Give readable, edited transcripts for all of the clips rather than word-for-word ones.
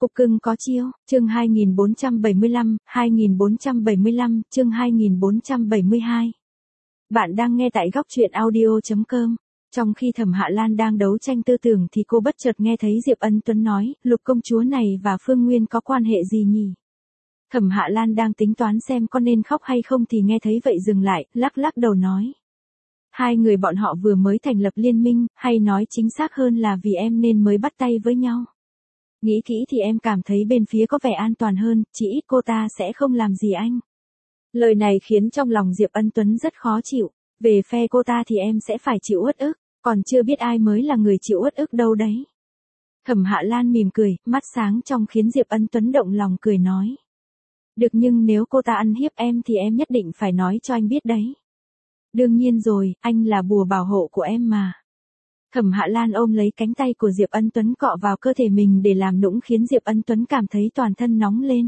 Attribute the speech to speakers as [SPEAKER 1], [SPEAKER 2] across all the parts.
[SPEAKER 1] Cục cưng có chiêu, chương 2475, chương 2472. Bạn đang nghe tại góc truyện audio.com. Trong khi Thẩm Hạ Lan đang đấu tranh tư tưởng thì cô bất chợt nghe thấy Diệp Ân Tuấn nói, Lục công chúa này và Phương Nguyên có quan hệ gì nhỉ? Thẩm Hạ Lan đang tính toán xem có nên khóc hay không thì nghe thấy vậy dừng lại, lắc lắc đầu nói. Hai người bọn họ vừa mới thành lập liên minh, hay nói chính xác hơn là vì em nên mới bắt tay với nhau. Nghĩ kỹ thì em cảm thấy bên phía có vẻ an toàn hơn, chỉ ít cô ta sẽ không làm gì anh. Lời này khiến trong lòng Diệp Ân Tuấn rất khó chịu, về phe cô ta thì em sẽ phải chịu uất ức, còn chưa biết ai mới là người chịu uất ức đâu đấy. Thẩm Hạ Lan mỉm cười, mắt sáng trong khiến Diệp Ân Tuấn động lòng cười nói. Được, nhưng nếu cô ta ăn hiếp em thì em nhất định phải nói cho anh biết đấy. Đương nhiên rồi, anh là bùa bảo hộ của em mà. Thẩm Hạ Lan ôm lấy cánh tay của Diệp Ân Tuấn cọ vào cơ thể mình để làm nũng khiến Diệp Ân Tuấn cảm thấy toàn thân nóng lên.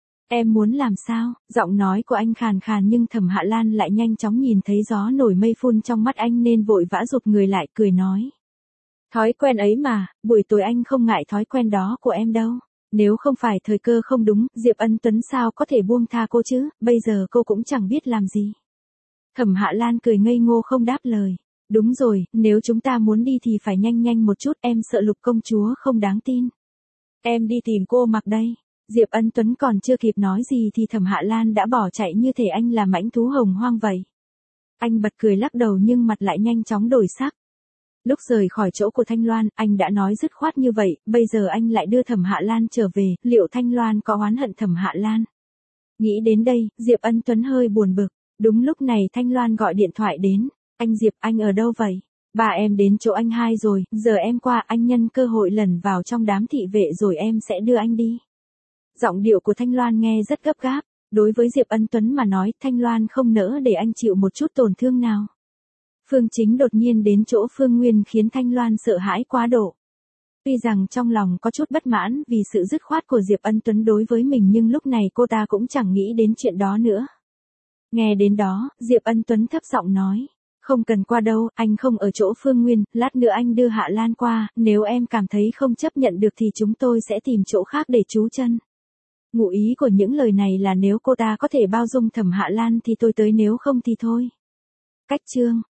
[SPEAKER 1] Em muốn làm sao? Giọng nói của anh khàn khàn nhưng Thẩm Hạ Lan lại nhanh chóng nhìn thấy gió nổi mây phun trong mắt anh nên vội vã rụt người lại cười nói. Thói quen ấy mà, buổi tối anh không ngại thói quen đó của em đâu. Nếu không phải thời cơ không đúng, Diệp Ân Tuấn sao có thể buông tha cô chứ, bây giờ cô cũng chẳng biết làm gì. Thẩm Hạ Lan cười ngây ngô không đáp lời. Đúng rồi, nếu chúng ta muốn đi thì phải nhanh nhanh một chút, em sợ Lục công chúa không đáng tin. Em đi tìm cô mặc đây. Diệp Ân Tuấn còn chưa kịp nói gì thì Thẩm Hạ Lan đã bỏ chạy như thể anh là mãnh thú hồng hoang vậy. Anh bật cười lắc đầu nhưng mặt lại nhanh chóng đổi sắc. Lúc rời khỏi chỗ của Thanh Loan, anh đã nói dứt khoát như vậy, bây giờ anh lại đưa Thẩm Hạ Lan trở về, liệu Thanh Loan có oán hận Thẩm Hạ Lan? Nghĩ đến đây, Diệp Ân Tuấn hơi buồn bực. Đúng lúc này Thanh Loan gọi điện thoại đến. Anh Diệp, anh ở đâu vậy? Bà em đến chỗ anh hai rồi, giờ em qua, anh nhân cơ hội lẩn vào trong đám thị vệ rồi em sẽ đưa anh đi. Giọng điệu của Thanh Loan nghe rất gấp gáp. Đối với Diệp Ân Tuấn mà nói, Thanh Loan không nỡ để anh chịu một chút tổn thương nào. Phương Chính đột nhiên đến chỗ Phương Nguyên khiến Thanh Loan sợ hãi quá độ. Tuy rằng trong lòng có chút bất mãn vì sự dứt khoát của Diệp Ân Tuấn đối với mình nhưng lúc này cô ta cũng chẳng nghĩ đến chuyện đó nữa. Nghe đến đó, Diệp Ân Tuấn thấp giọng nói. Không cần qua đâu, anh không ở chỗ Phương Nguyên, lát nữa anh đưa Hạ Lan qua, nếu em cảm thấy không chấp nhận được thì chúng tôi sẽ tìm chỗ khác để trú chân. Ngụ ý của những lời này là nếu cô ta có thể bao dung Thẩm Hạ Lan thì tôi tới, nếu không thì thôi. Cách chương